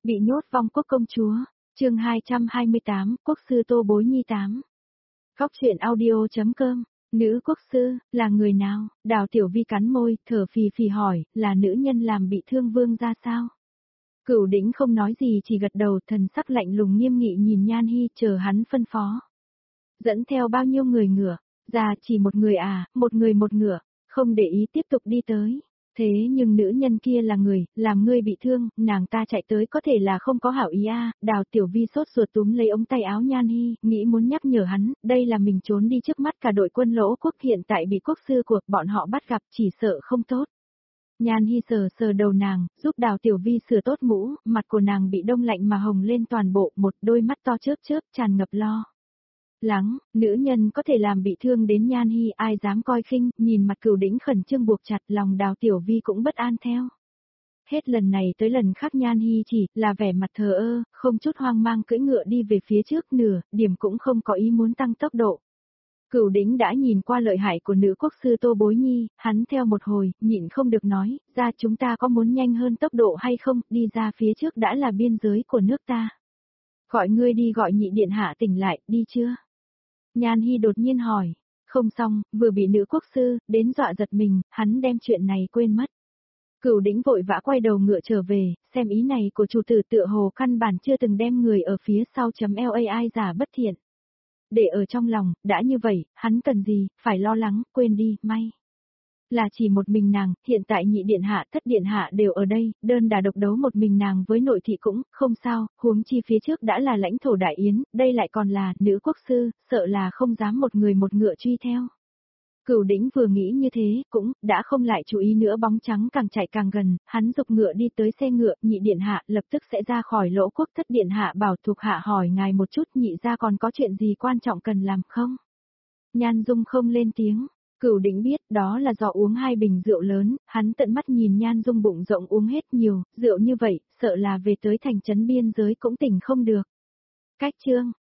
Bị nhốt vong quốc công chúa, chương 228, quốc sư Tô Bối Nhi 8. Góc truyện audio.com, nữ quốc sư, là người nào? Đào Tiểu Vi cắn môi, thở phì phì hỏi, là nữ nhân làm bị thương vương ra sao? Cửu Đỉnh không nói gì chỉ gật đầu, thần sắc lạnh lùng nghiêm nghị nhìn Nhan Hi, chờ hắn phân phó. Dẫn theo bao nhiêu người ngựa? Già chỉ một người à, một người một ngựa, không để ý tiếp tục đi tới. Thế nhưng nữ nhân kia là người, làm ngươi bị thương, nàng ta chạy tới có thể là không có hảo ý a. Đào Tiểu Vi sốt ruột túm lấy ống tay áo Nhan Hi, nghĩ muốn nhắc nhở hắn, đây là mình trốn đi trước mắt cả đội quân Lỗ quốc hiện tại bị quốc sư của bọn họ bắt gặp, chỉ sợ không tốt. Nhan Hi sờ sờ đầu nàng, giúp Đào Tiểu Vi sửa tốt mũ, mặt của nàng bị đông lạnh mà hồng lên toàn bộ, một đôi mắt to chớp chớp tràn ngập lo lắng, nữ nhân có thể làm bị thương đến Nhan Hi, ai dám coi khinh, nhìn mặt Cửu Đỉnh khẩn trương buộc chặt, lòng Đào Tiểu Vi cũng bất an theo. Hết lần này tới lần khác Nhan Hi chỉ là vẻ mặt thờ ơ, không chút hoang mang cưỡi ngựa đi về phía trước nửa, điểm cũng không có ý muốn tăng tốc độ. Cửu Đỉnh đã nhìn qua lợi hại của nữ quốc sư Tô Bối Nhi, hắn theo một hồi, nhịn không được nói, ra chúng ta có muốn nhanh hơn tốc độ hay không, đi ra phía trước đã là biên giới của nước ta. Gọi ngươi đi gọi nhị điện hạ tỉnh lại, đi chưa? Nhan Hi đột nhiên hỏi, không xong, vừa bị nữ quốc sư, đến dọa giật mình, hắn đem chuyện này quên mất. Cửu Đỉnh vội vã quay đầu ngựa trở về, xem ý này của chủ tử tựa hồ căn bản chưa từng đem người ở phía sau .lai giả bất thiện. Để ở trong lòng, đã như vậy, hắn cần gì, phải lo lắng, quên đi, may. Là chỉ một mình nàng, hiện tại nhị điện hạ, thất điện hạ đều ở đây, đơn đà độc đấu một mình nàng với nội thị cũng, không sao, huống chi phía trước đã là lãnh thổ đại yến, đây lại còn là, nữ quốc sư, sợ là không dám một người một ngựa truy theo. Cửu Đỉnh vừa nghĩ như thế, cũng, đã không lại chú ý nữa bóng trắng càng chạy càng gần, hắn dục ngựa đi tới xe ngựa, nhị điện hạ, lập tức sẽ ra khỏi Lỗ quốc, thất điện hạ bảo thuộc hạ hỏi ngài một chút, nhị ra còn có chuyện gì quan trọng cần làm không? Nhan Dung không lên tiếng. Cửu Đỉnh biết đó là do uống 2 bình rượu lớn, hắn tận mắt nhìn Nhan Dung bụng rộng uống hết nhiều, rượu như vậy, sợ là về tới thành trấn biên giới cũng tỉnh không được. Cách chương,